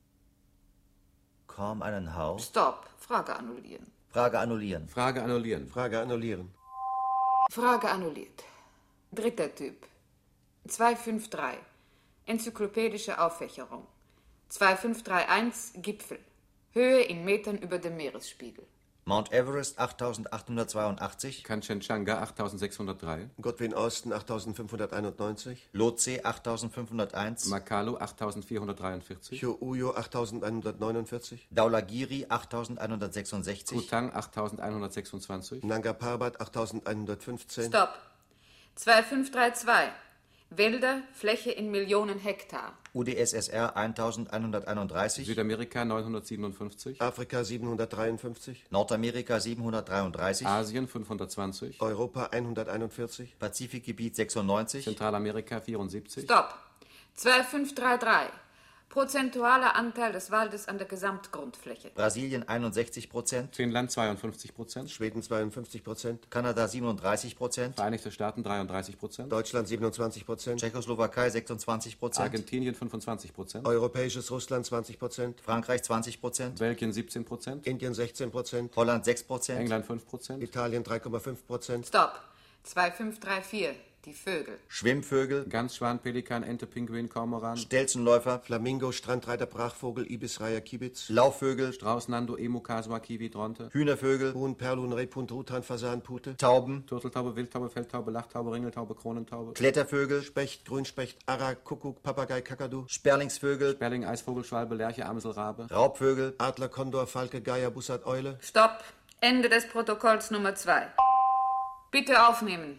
kaum einen Hauch. Stopp. Frage annullieren. Frage annullieren. Frage annullieren. Frage annullieren. Frage annulliert. Dritter Typ. zwei fünf drei. Enzyklopädische Auffächerung. zwei fünf drei eins, Gipfel. Höhe in Metern über dem Meeresspiegel. Mount Everest achttausendachthundertzweiundachtzig. Kanchenjunga achttausendsechshundertdrei. Godwin Austen achttausendfünfhunderteinundneunzig. Lhotse achttausendfünfhunderteins. Makalu achttausendvierhundertdreiundvierzig. Hyōuyo achttausendeinhundertneunundvierzig. Dhaulagiri achttausendeinhundertsechsundsechzig. Kutang achttausendeinhundertsechsundzwanzig. Nanga Parbat achttausendeinhundertfünfzehn. Stopp. zwei fünf drei zwei. Wälder, Fläche in Millionen Hektar. U d S S R eintausendeinhunderteinunddreißig. Südamerika neunhundertsiebenundfünfzig. Afrika siebenhundertdreiundfünfzig. Nordamerika siebenhundertdreiunddreißig. Asien fünfhundertzwanzig. Europa hunderteinundvierzig. Pazifikgebiet sechsundneunzig. Zentralamerika vierundsiebzig. Stopp. zwei fünf drei drei. Prozentualer Anteil des Waldes an der Gesamtgrundfläche. Brasilien einundsechzig Prozent. Finnland zweiundfünfzig Prozent. Schweden zweiundfünfzig Prozent. Kanada siebenunddreißig Prozent. Vereinigte Staaten dreiunddreißig Prozent. Deutschland siebenundzwanzig Prozent. Tschechoslowakei sechsundzwanzig Prozent. Argentinien fünfundzwanzig Prozent. Europäisches Russland zwanzig Prozent. Frankreich zwanzig Prozent. Belgien siebzehn Prozent. Indien sechzehn Prozent. Holland sechs Prozent. England fünf Prozent. Italien drei Komma fünf Prozent. Stopp. zwei fünf drei vier. Die Vögel. Schwimmvögel. Gans, Schwan, Pelikan, Ente, Pinguin, Kormoran. Stelzenläufer. Flamingo, Strandreiter, Brachvogel, Ibis, Reiher, Kibitz. Laufvögel. Strauß, Nando, Emu, Kasua, Kiwi, Dronte. Hühnervögel. Huhn, Perlhuhn, Rebhuhn, Truthahn, Fasan, Pute. Tauben. Turteltaube, Wildtaube, Feldtaube, Lachtaube, Ringeltaube, Kronentaube. Klettervögel. Specht, Grünspecht, Ara, Kuckuck, Papagei, Kakadu. Sperlingsvögel. Sperling, Eisvogel, Schwalbe, Lerche, Amsel, Rabe. Raubvögel. Adler, Kondor, Falke, Geier, Bussard, Eule. Stopp. Ende des Protokolls Nummer zwei. Bitte aufnehmen.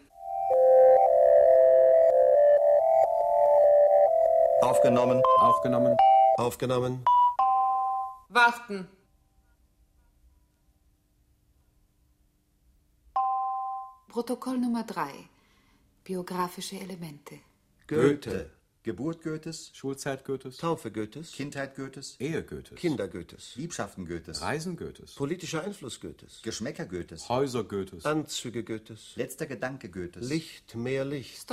Aufgenommen. Aufgenommen. Aufgenommen. Warten. Protokoll Nummer drei. Biografische Elemente. Goethe. Geburt Goethes. Schulzeit Goethes. Taufe Goethes. Kindheit Goethes. Ehe Goethes. Kinder Goethes. Liebschaften Goethes. Reisen Goethes. Politischer Einfluss Goethes. Geschmäcker Goethes. Häuser Goethes. Anzüge Goethes. Letzter Gedanke Goethes. Licht, mehr Licht. Stopp.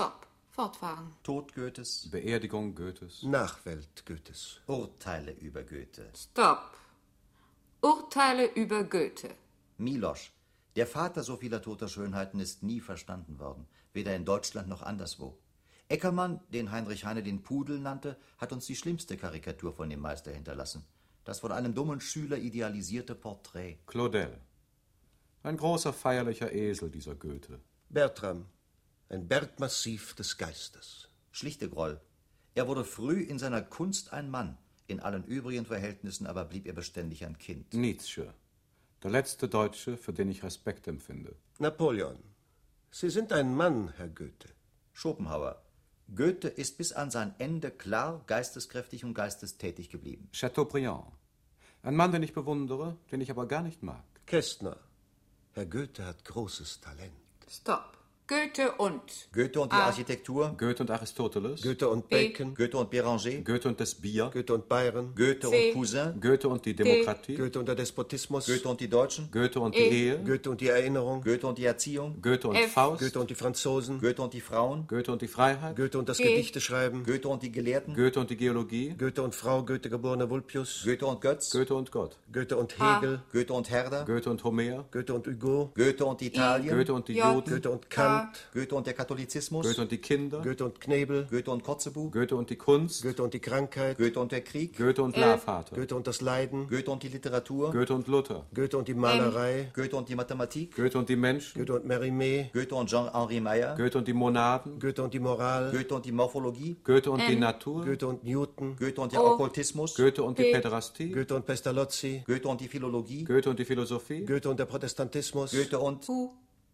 Fortfahren. Tod Goethes. Beerdigung Goethes. Nachwelt Goethes. Urteile über Goethe. Stopp. Urteile über Goethe. Milosch. Der Vater so vieler toter Schönheiten ist nie verstanden worden, weder in Deutschland noch anderswo. Eckermann, den Heinrich Heine den Pudel nannte, hat uns die schlimmste Karikatur von dem Meister hinterlassen. Das von einem dummen Schüler idealisierte Porträt. Claudel. Ein großer feierlicher Esel, dieser Goethe. Bertram. Ein Bergmassiv des Geistes. Schlichtegroll. Er wurde früh in seiner Kunst ein Mann, in allen übrigen Verhältnissen aber blieb er beständig ein Kind. Nietzsche. Der letzte Deutsche, für den ich Respekt empfinde. Napoleon. Sie sind ein Mann, Herr Goethe. Schopenhauer. Goethe ist bis an sein Ende klar, geisteskräftig und geistestätig geblieben. Chateaubriand. Ein Mann, den ich bewundere, den ich aber gar nicht mag. Kästner. Herr Goethe hat großes Talent. Stopp. Goethe und. Goethe und die A. Architektur. Goethe und Aristoteles. Goethe und B. Bacon. Goethe und Béranger. Goethe und das Bier. Goethe und Bayern. Goethe C. und Cousin. Goethe und die Demokratie. Goethe und der Despotismus. Goethe und die Deutschen. Goethe und E. die Ehe. Goethe und die Erinnerung. Goethe und die Erziehung. Goethe und F. Faust. Goethe und die Franzosen. Goethe und die Frauen. Goethe und die Freiheit. Goethe und das G. Gedichteschreiben. Goethe und die Gelehrten. Goethe und die Geologie. Goethe und Frau Goethe geborene Vulpius. Goethe und Götz. Goethe und Gott. Goethe und H. Hegel. Goethe und Herder. Goethe und Homer. Goethe und Hugo. Goethe und Italien. Goethe und die J. Juden. Goethe und Kant. Goethe und der Katholizismus. Goethe und die Kinder. Goethe und Knebel. Goethe und Kotzebue. Goethe und die Kunst. Goethe und die Krankheit. Goethe und der Krieg. Goethe und Äh. Lehrvater. Goethe und das Leiden. Goethe und die Literatur. Goethe und Luther. Goethe und die Malerei. Goethe und die Mathematik. Goethe und die Menschen. Goethe und Mérimée. Goethe und Jean-Henri Meyer. Goethe und die Monaden. Goethe und die Moral. Goethe und die Morphologie. Goethe und die Natur. Goethe und Newton. Goethe und der O. Okkultismus. Goethe und die P. Päderastie. Goethe und Pestalozzi. Goethe und die Philologie. Goethe und die Philosophie. Goethe und der Protestantismus. Goethe und, U.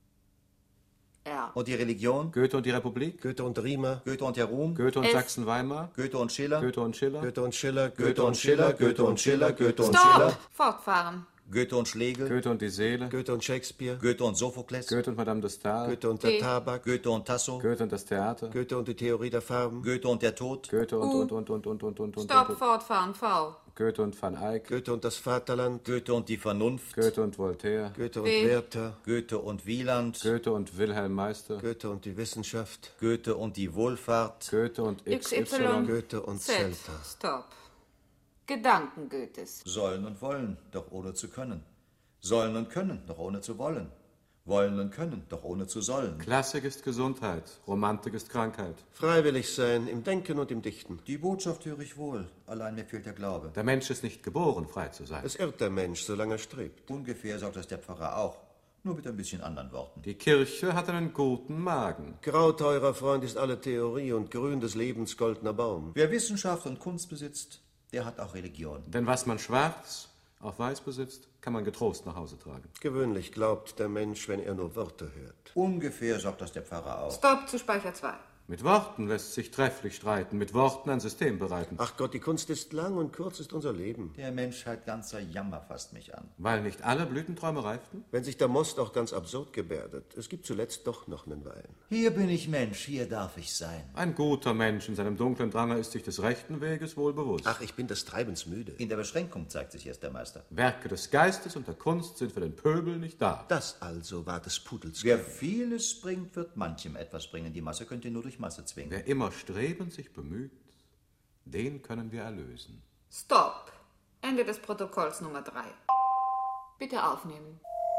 R. und die Religion. Goethe und die Republik. Goethe und Riemer. Goethe und der Ruhm. Goethe und F. Sachsen-Weimar. Goethe und Schiller. Goethe und Schiller. Goethe und Schiller. Goethe und Schiller. Goethe und Schiller. Goethe und Stopp. Schiller. Fortfahren. Goethe und Schlegel. Goethe und die Seele. Goethe und Shakespeare. Goethe und Sophokles. Goethe und Madame de Staël. Goethe und T. der Tabak. Goethe und Tasso. Goethe und das Theater. Goethe und die Theorie der Farben. Goethe und der Tod. Goethe und U. und und und und und und und Stopp. und Fortfahren. V. Goethe und Van Eyck. Goethe und das Vaterland. Goethe und die Vernunft. Goethe und Voltaire. Goethe und W. Werther. Goethe und Wieland. Goethe und Wilhelm Meister. Goethe und die Wissenschaft. Goethe und die Wohlfahrt. Goethe und X X Y. Y. Goethe und Z. Celta. Stopp. Gedanken Goethes. Sollen und wollen, doch ohne zu können. Sollen und können, doch ohne zu wollen. Wollen und können, doch ohne zu sollen. Klassik ist Gesundheit. Romantik ist Krankheit. Freiwillig sein im Denken und im Dichten. Die Botschaft höre ich wohl, allein mir fehlt der Glaube. Der Mensch ist nicht geboren, frei zu sein. Es irrt der Mensch, solange er strebt. Ungefähr sagt das der Pfarrer auch, nur mit ein bisschen anderen Worten. Die Kirche hat einen guten Magen. Grau, teurer Freund, ist alle Theorie und grün des Lebens goldener Baum. Wer Wissenschaft und Kunst besitzt, der hat auch Religion. Denn was man schwarz auf weiß besitzt, kann man getrost nach Hause tragen. Gewöhnlich glaubt der Mensch, wenn er nur Worte hört. Ungefähr sagt das der Pfarrer auch. Stopp zu Speicher zwei. Mit Worten lässt sich trefflich streiten, mit Worten ein System bereiten. Ach Gott, die Kunst ist lang und kurz ist unser Leben. Der Menschheit ganzer Jammer fasst mich an. Weil nicht alle Blütenträume reiften? Wenn sich der Most auch ganz absurd gebärdet, es gibt zuletzt doch noch einen Wein. Hier bin ich Mensch, hier darf ich sein. Ein guter Mensch in seinem dunklen Drange ist sich des rechten Weges wohl bewusst. Ach, ich bin des Treibens müde. In der Beschränkung zeigt sich erst der Meister. Werke des Geistes und der Kunst sind für den Pöbel nicht da. Das also war des Pudels. Wer vieles bringt, wird manchem etwas bringen. Die Masse könnt ihr nur durch Masse zwingen. Wer immer strebend sich bemüht, den können wir erlösen. Stopp. Ende des Protokolls Nummer drei. Bitte aufnehmen.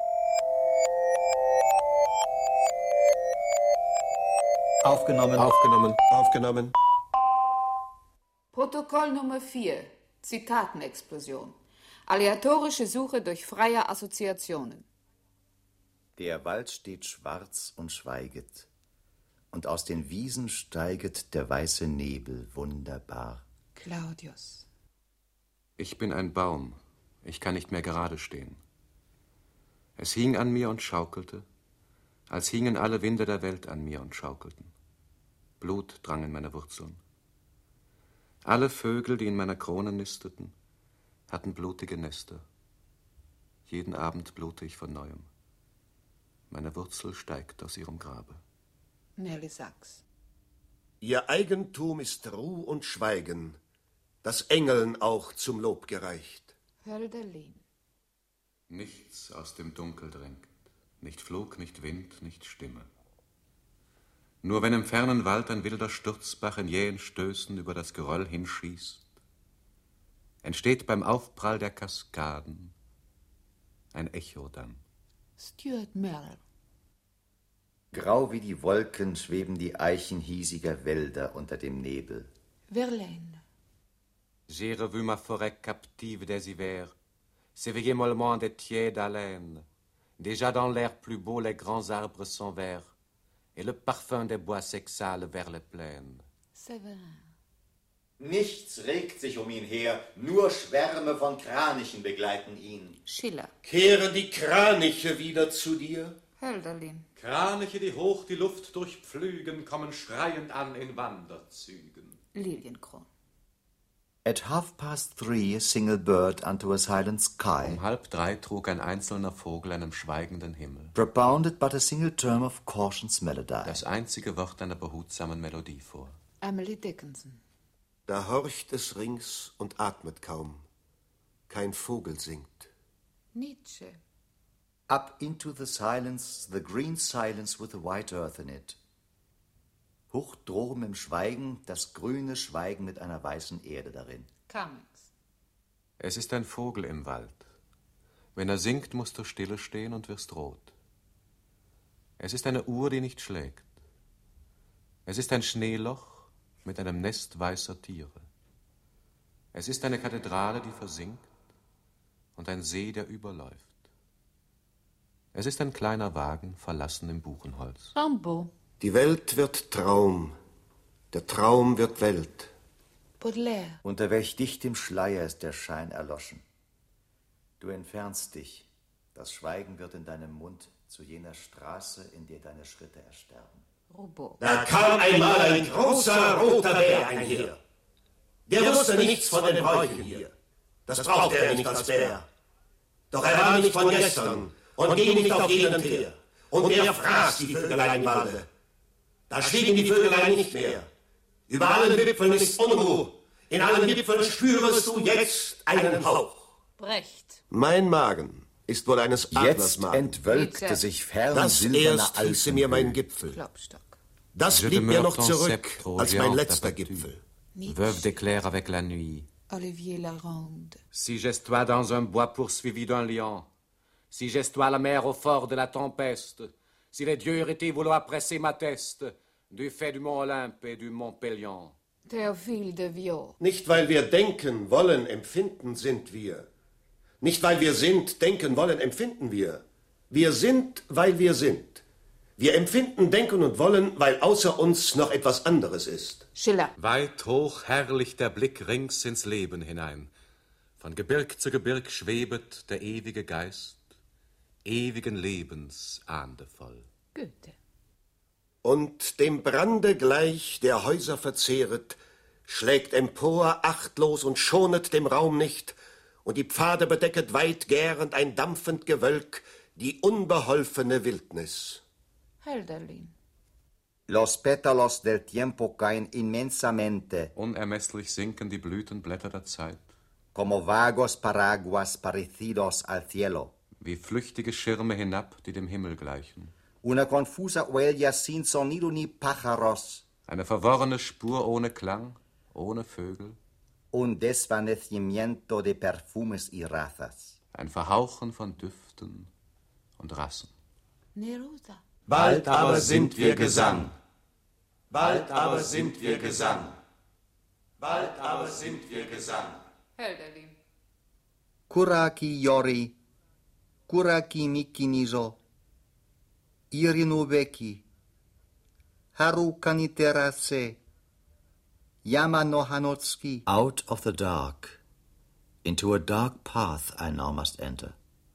Aufgenommen. Aufgenommen. Aufgenommen. Protokoll Nummer vier. Zitatenexplosion. Aleatorische Suche durch freie Assoziationen. Der Wald steht schwarz und schweiget, und aus den Wiesen steiget der weiße Nebel wunderbar. Claudius. Ich bin ein Baum, ich kann nicht mehr gerade stehen. Es hing an mir und schaukelte, als hingen alle Winde der Welt an mir und schaukelten. Blut drang in meine Wurzeln. Alle Vögel, die in meiner Krone nisteten, hatten blutige Nester. Jeden Abend blute ich von Neuem. Meine Wurzel steigt aus ihrem Grabe. Nelly Sachs. Ihr Eigentum ist Ruh und Schweigen, das Engeln auch zum Lob gereicht. Hölderlin. Nichts aus dem Dunkel drängt, nicht Flug, nicht Wind, nicht Stimme. Nur wenn im fernen Wald ein wilder Sturzbach in jähen Stößen über das Geröll hinschießt, entsteht beim Aufprall der Kaskaden ein Echo dann. Stuart Merrill. Grau wie die Wolken schweben die Eichen hiesiger Wälder unter dem Nebel. Verlaine. J'ai revu ma forêt captive des hivers, s'éveiller mollement des tièdes haleines. Déjà dans l'air plus beau, les grands arbres sont verts, et le parfum des bois s'exhale vers les plaines. Severin. Nichts regt sich um ihn her, nur Schwärme von Kranichen begleiten ihn. Schiller. Kehren die Kraniche wieder zu dir? Hölderlin. Kraniche, die hoch die Luft durchpflügen, kommen schreiend an in Wanderzügen. Lilienkron. At half past three, a single bird unto a silent sky, Um halb drei trug ein einzelner Vogel einem schweigenden Himmel propounded but a single term of caution's melody. das einzige Wort einer behutsamen Melodie vor. Emily Dickinson. Da horcht es rings und atmet kaum. Kein Vogel singt. Nietzsche. Up into the silence, the green silence with the white earth in it. Hoch droben im Schweigen, das grüne Schweigen mit einer weißen Erde darin. Cummings. Es ist ein Vogel im Wald. Wenn er singt, musst du stille stehen und wirst rot. Es ist eine Uhr, die nicht schlägt. Es ist ein Schneeloch mit einem Nest weißer Tiere. Es ist eine Kathedrale, die versinkt und ein See, der überläuft. Es ist ein kleiner Wagen, verlassen im Buchenholz. Rimbaud. Die Welt wird Traum, der Traum wird Welt. Baudelaire. Unter welch dichtem Schleier ist der Schein erloschen. Du entfernst dich, das Schweigen wird in deinem Mund zu jener Straße, in der deine Schritte ersterben. Roubaud. Da kam einmal ein großer roter Bär einher. Der wusste nichts von den Bräuchen hier. Das brauchte er nicht als Bär. Doch er war nicht von gestern und ging nicht auf jeden Teer. Und er fraß die Vögelein im Walde. Da stiegen die Vögelein nicht mehr. Über allen Wipfeln ist Unruhe. In allen Wipfeln spürest du jetzt einen Hauch. Brecht. Mein Magen ist wohl eines Adlers Jetzt Magen. entwölkte Nietzsche. sich fern Das silberne erst hieße mir mein Gipfel. Klopstock. Das Je blieb mir demeure noch ton zurück sceptre, als j'ai mein honte letzter abattu. Gipfel. Veuve d'éclair avec la nuit. Olivier Laronde. Si j'estois dans un bois poursuivi d'un lion, si j'estois la mer au fort de la tempeste, si les dieux eurent été vouloir presser ma teste, du fait du mont Olympe et du mont Pélion. Théophile de Viau. Nicht weil wir denken, wollen, empfinden, sind wir. Nicht weil wir sind, denken, wollen, empfinden wir. Wir sind, weil wir sind. Wir empfinden, denken und wollen, weil außer uns noch etwas anderes ist. Schiller. Weit hoch herrlich der Blick rings ins Leben hinein. Von Gebirg zu Gebirg schwebet der ewige Geist, ewigen Lebens ahndevoll. Goethe. Und dem Brande gleich, der Häuser verzehret, schlägt empor achtlos und schonet dem Raum nicht, und die Pfade bedecket weit gärend ein dampfend Gewölk, die unbeholfene Wildnis. Hölderlin. Los pétalos del tiempo caen inmensamente, Unermesslich sinken die Blütenblätter der Zeit, como vagos paraguas parecidos al cielo. wie flüchtige Schirme hinab, die dem Himmel gleichen. Una confusa huella sin sonido ni pájaros, Eine verworrene Spur ohne Klang, ohne Vögel, un desvanecimiento de perfumes y razas. ein Verhauchen von Düften und Rassen. Neruda. Bald aber sind wir Gesang. Bald aber sind wir Gesang. Bald aber sind wir Gesang. Hölderlin. Kuraki yori, kuraki mikinizo, irinubeki, harukani terase, yama no hanotsuki. Out of the dark, into a dark path I now must enter.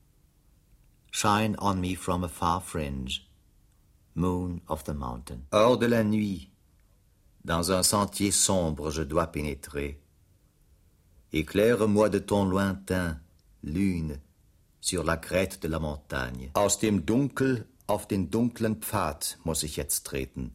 Shine on me from a far fringe, moon of the mountain. Hors de la nuit, dans un sentier sombre je dois pénétrer. Éclaire-moi de ton lointain, Lune, sur la crête de la montagne. Aus dem Dunkel auf den dunklen Pfad muss ich jetzt treten.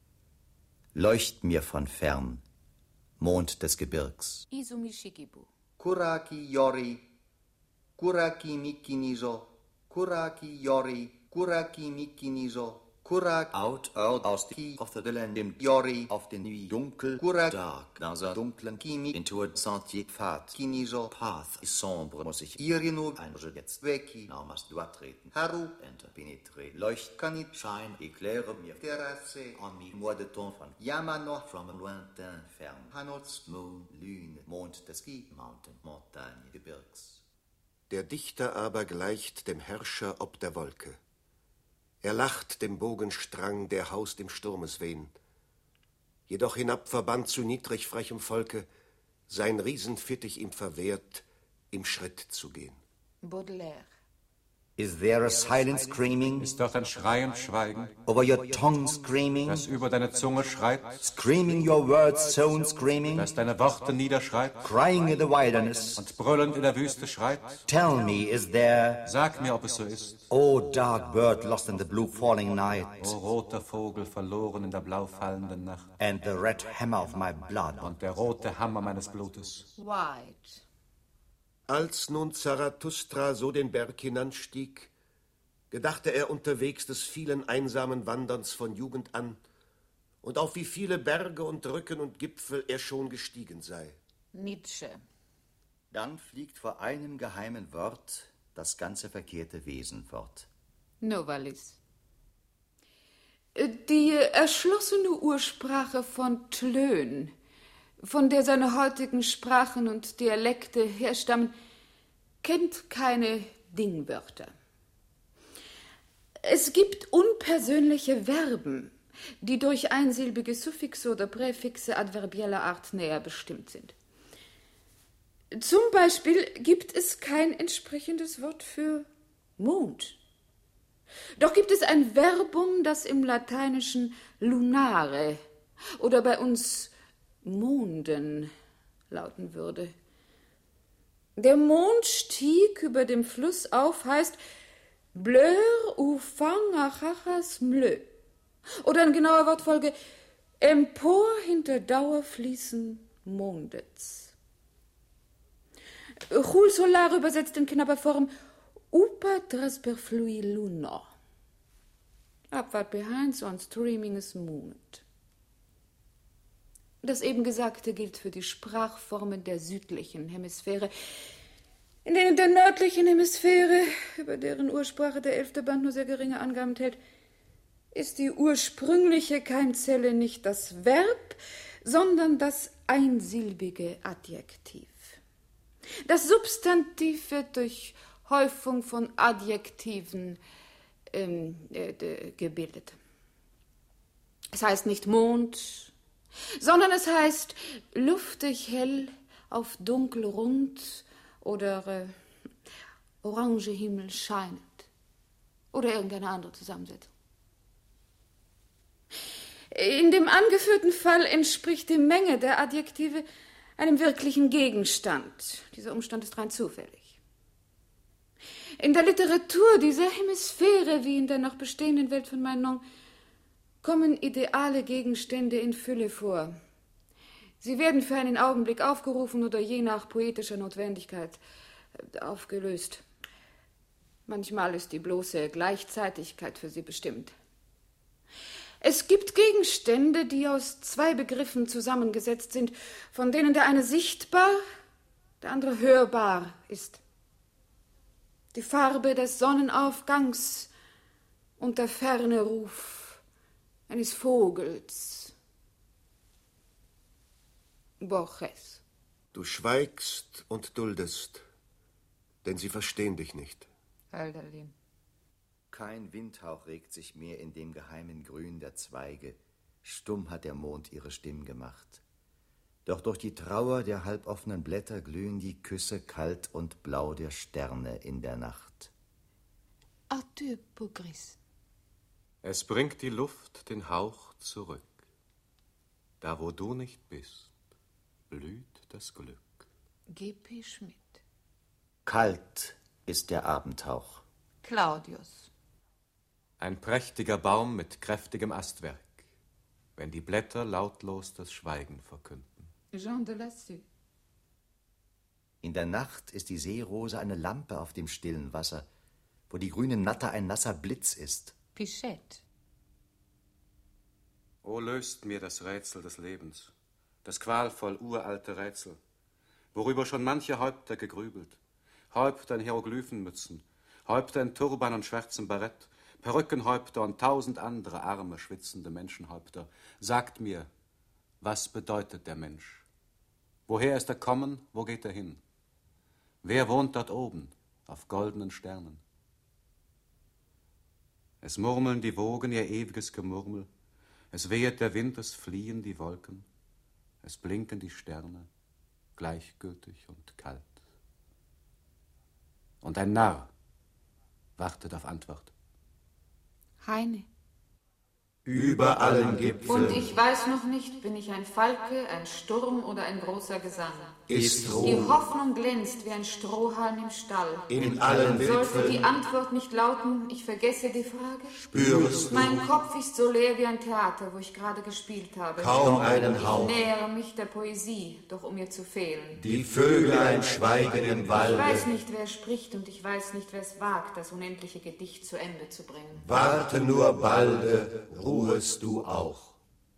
Leucht mir von fern, Mond des Gebirgs. Izumi Shikibu. Kuraki yori, kuraki mikinizo, kuraki yori, kuraki mikinizo, Kurak, out, out, aus die of the land im Jori, auf den Nui dunkel, Kurak, dark, dans un dunklen Kimi, into a sentier Pfad, Kimi so, path, ist sombre, muss ich ihr genug, ein jetzt weki, now must du abtreten, Haru, enter, penetre, leucht, kann nicht, shine, éclaire, mir, terrasse, en mi, moi de ton, von Yamano, from a lointain, fern, Hanots, Moon, Lune, Mond, des Ski, Mountain, Montagne, Gebirgs. Der Dichter aber gleicht dem Herrscher ob der Wolke. Er lacht dem Bogenstrang, der haust im Sturmeswehen. Jedoch hinab verbannt zu niedrig frechem Volke, sein Riesenfittich ihm verwehrt, im Schritt zu gehen. Baudelaire. Is there a silent screaming? Ist dort ein Schrei und Schweigen, Over your tongue screaming? das über deine Zunge schreit, Screaming your words, sown screaming? das deine Worte niederschreibt Crying in the wilderness? und brüllend in der Wüste schreit? Tell me, is there... Sag mir, ob es so ist. Oh, dark bird lost in the blue falling night, O roter Vogel, verloren in der blau fallenden Nacht, and the red hammer of my blood. und der rote Hammer meines Blutes. White. Als nun Zarathustra so den Berg hinanstieg, gedachte er unterwegs des vielen einsamen Wanderns von Jugend an und auf wie viele Berge und Rücken und Gipfel er schon gestiegen sei. Nietzsche. Dann fliegt vor einem geheimen Wort das ganze verkehrte Wesen fort. Novalis. Die erschlossene Ursprache von Tlön, von der seine heutigen Sprachen und Dialekte herstammen, kennt keine Dingwörter. Es gibt unpersönliche Verben, die durch einsilbige Suffixe oder Präfixe adverbieller Art näher bestimmt sind. Zum Beispiel gibt es kein entsprechendes Wort für Mond. Doch gibt es ein Verbum, das im Lateinischen lunare oder bei uns Monden lauten würde. Der Mond stieg über dem Fluss auf, heißt bleur ou fang achachas mlö. Oder in genauer Wortfolge empor hinter Dauerfließen Mondets. Chul Solar übersetzt in knapper Form upa trasper flui lunar. Abwart behind so on streaming is mooned. Das eben Gesagte gilt für die Sprachformen der südlichen Hemisphäre. In denen der nördlichen Hemisphäre, über deren Ursprache der elfte Band nur sehr geringe Angaben enthält, ist die ursprüngliche Keimzelle nicht das Verb, sondern das einsilbige Adjektiv. Das Substantiv wird durch Häufung von Adjektiven ähm, äh, gebildet. Es heißt nicht Mond, sondern es heißt luftig hell auf dunkel rund oder äh, orange Himmel scheinend oder irgendeine andere Zusammensetzung. In dem angeführten Fall entspricht die Menge der Adjektive einem wirklichen Gegenstand. Dieser Umstand ist rein zufällig. In der Literatur dieser Hemisphäre, wie in der noch bestehenden Welt von Manon, kommen ideale Gegenstände in Fülle vor. Sie werden für einen Augenblick aufgerufen oder je nach poetischer Notwendigkeit aufgelöst. Manchmal ist die bloße Gleichzeitigkeit für sie bestimmt. Es gibt Gegenstände, die aus zwei Begriffen zusammengesetzt sind, von denen der eine sichtbar, der andere hörbar ist. Die Farbe des Sonnenaufgangs und der ferne Ruf eines Vogels. Borges. Du schweigst und duldest, denn sie verstehen dich nicht. Hölderlin. Kein Windhauch regt sich mehr in dem geheimen Grün der Zweige. Stumm hat der Mond ihre Stimmen gemacht. Doch durch die Trauer der halboffenen Blätter glühen die Küsse kalt und blau der Sterne in der Nacht. Arthur Pogris. Es bringt die Luft den Hauch zurück. Da, wo du nicht bist, blüht das Glück. G P Schmidt. Kalt ist der Abendhauch. Claudius. Ein prächtiger Baum mit kräftigem Astwerk, wenn die Blätter lautlos das Schweigen verkünden. Jean de Lassus. In der Nacht ist die Seerose eine Lampe auf dem stillen Wasser, wo die grüne Natter ein nasser Blitz ist. Pichette. O löst mir das Rätsel des Lebens, das qualvoll uralte Rätsel, worüber schon manche Häupter gegrübelt, Häupter in Hieroglyphenmützen, Häupter in Turban und schwarzem Barett, Perückenhäupter und tausend andere arme, schwitzende Menschenhäupter. Sagt mir, was bedeutet der Mensch? Woher ist er kommen, wo geht er hin? Wer wohnt dort oben, auf goldenen Sternen? Es murmeln die Wogen ihr ewiges Gemurmel, es wehet der Wind, es fliehen die Wolken, es blinken die Sterne, gleichgültig und kalt. Und ein Narr wartet auf Antwort. Heine. Über allen Gipfeln Und ich weiß noch nicht, bin ich ein Falke, ein Sturm oder ein großer Gesang. ist Die Ruhe. Hoffnung glänzt wie ein Strohhalm im Stall. In allen Sollte die Wipfeln Antwort nicht lauten, ich vergesse die Frage? spürest du Mein Kopf ist so leer wie ein Theater, wo ich gerade gespielt habe. kaum einen Ich Hauch. nähere mich der Poesie, doch um ihr zu fehlen. Die Vöglein schweigen im Ich Walde. weiß nicht, wer spricht und ich weiß nicht, wer es wagt, das unendliche Gedicht zu Ende zu bringen. Warte nur balde, ruhest du auch.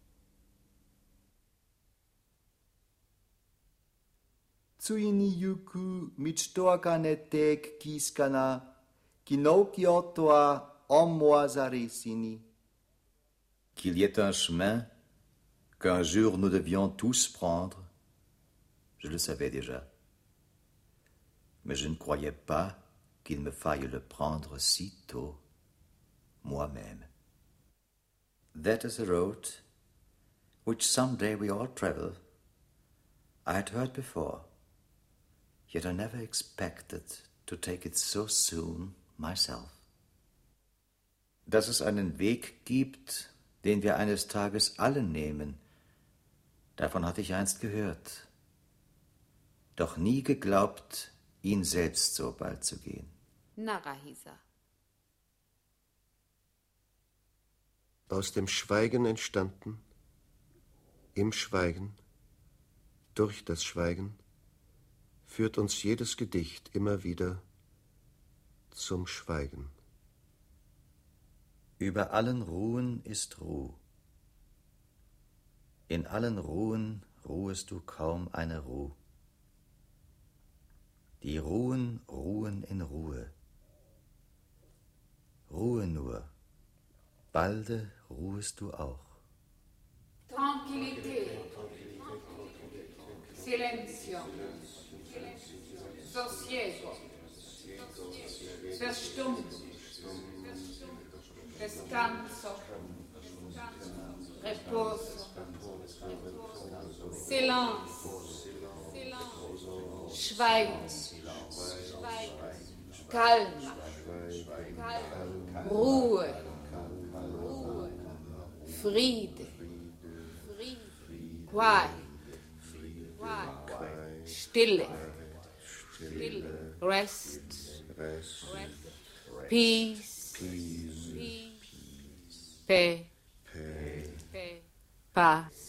Tsuini yuku michtoaka netek kiskana, kinokiotoa omoazaresini. Qu'il y ait un chemin qu'un jour nous devions tous prendre, je le savais déjà. Mais je ne croyais pas qu'il me faille le prendre si tôt, moi-même. That is a road which someday we all travel. I had heard before, yet I never expected to take it so soon myself. Dass es einen Weg gibt, den wir eines Tages alle nehmen, davon hatte ich einst gehört, doch nie geglaubt, ihn selbst so bald zu gehen. Narahisa. Aus dem Schweigen entstanden, im Schweigen, durch das Schweigen, führt uns jedes Gedicht immer wieder zum Schweigen. Über allen Ruhen ist Ruh. In allen Ruhen ruhest du kaum eine Ruh. Die Ruhen ruhen in Ruhe. Ruhe nur, balde ruhest du auch. Tranquillité. Silenzio. Sosiego. Verstummen. Descanso. Reposo. Silence. Schweigen. Calma. Ruhe. Friede. Quiet. Stille. Rest. Peace. Peace. Paix. Paz.